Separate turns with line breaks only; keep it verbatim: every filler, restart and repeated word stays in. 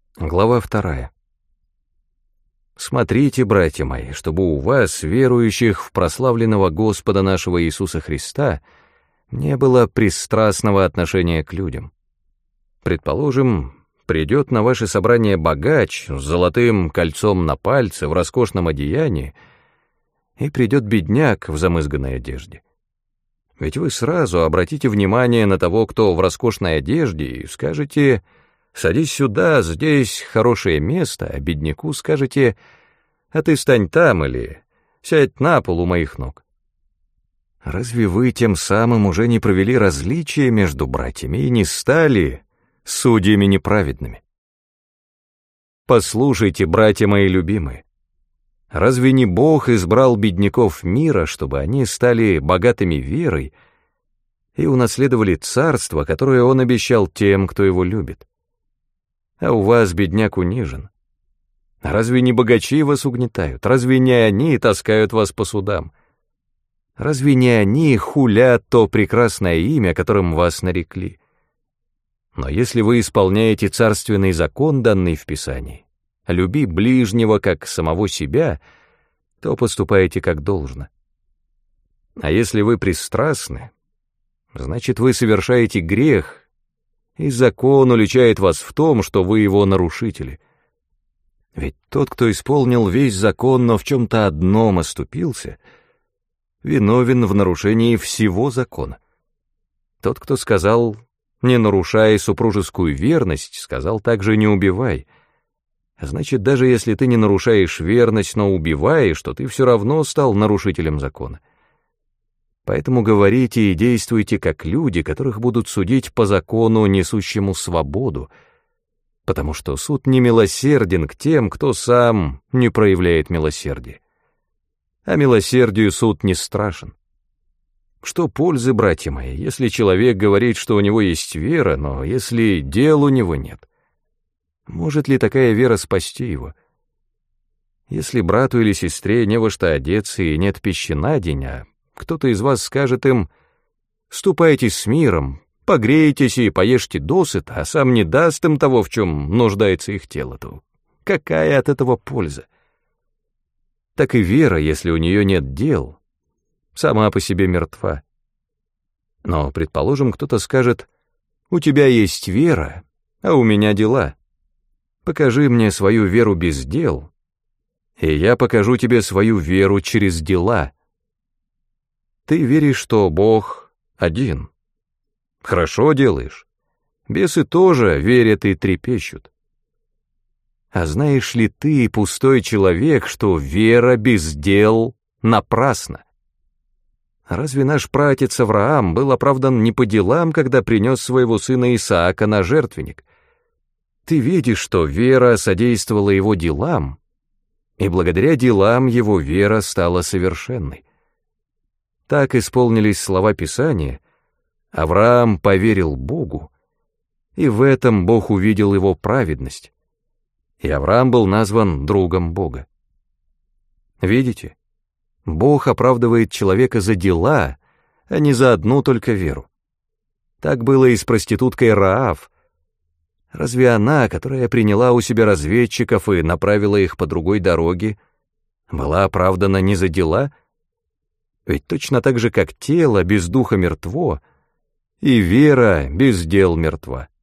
Глава вторая. Смотрите, братья мои, чтобы у вас, верующих в прославленного Господа нашего Иисуса Христа, не было пристрастного отношения к людям. Предположим, придет на ваше собрание богач с золотым кольцом на пальце в роскошном одеянии, и придет бедняк в замызганной одежде. Ведь вы сразу обратите внимание на того, кто в роскошной одежде, и скажете: «Садись сюда, здесь хорошее место», а бедняку скажете: «А ты стань там» или «Сядь на пол у моих ног». Разве вы тем самым уже не провели различия между братьями и не стали судьями неправедными? Послушайте, братья мои любимые, разве не Бог избрал бедняков мира, чтобы они стали богатыми верой и унаследовали царство, которое Он обещал тем, кто Его любит? А у вас бедняк унижен. Разве не богачи вас угнетают? Разве не они таскают вас по судам? Разве не они хулят то прекрасное имя, которым вас нарекли? Но если вы исполняете царственный закон, данный в Писании, люби ближнего как самого себя, то поступаете как должно. А если вы пристрастны, значит, вы совершаете грех, и закон уличает вас в том, что вы его нарушители. Ведь тот, кто исполнил весь закон, но в чем-то одном оступился, виновен в нарушении всего закона. Тот, кто сказал «не нарушай супружескую верность», сказал также «не убивай». Значит, даже если ты не нарушаешь верность, но убиваешь, то ты все равно стал нарушителем закона. Поэтому говорите и действуйте как люди, которых будут судить по закону, несущему свободу, потому что суд не милосерден к тем, кто сам не проявляет милосердия. А милосердию суд не страшен. Что пользы, братья мои, если человек говорит, что у него есть вера, но если дел у него нет? Может ли такая вера спасти его? Если брату или сестре не во что одеться и нет пищи на день, а кто-то из вас скажет им: «Ступайте с миром, погрейтесь и поешьте досыта», а сам не даст им того, в чем нуждается их тело, то какая от этого польза? Так и вера, если у нее нет дел, сама по себе мертва. Но, предположим, кто-то скажет: «У тебя есть вера, а у меня дела. Покажи мне свою веру без дел, и я покажу тебе свою веру через дела». Ты веришь, что Бог один. Хорошо делаешь. Бесы тоже верят и трепещут. А знаешь ли ты, пустой человек, что вера без дел напрасна? Разве наш праотец Авраам был оправдан не по делам, когда принес своего сына Исаака на жертвенник? Ты видишь, что вера содействовала его делам, и благодаря делам его вера стала совершенной. Так исполнились слова Писания: Авраам поверил Богу, и в этом Бог увидел его праведность, и Авраам был назван другом Бога. Видите, Бог оправдывает человека за дела, а не за одну только веру. Так было и с проституткой Раав. Разве она, которая приняла у себя разведчиков и направила их по другой дороге, была оправдана не за дела? Ведь точно так же, как тело без духа мертво, и вера без дел мертва.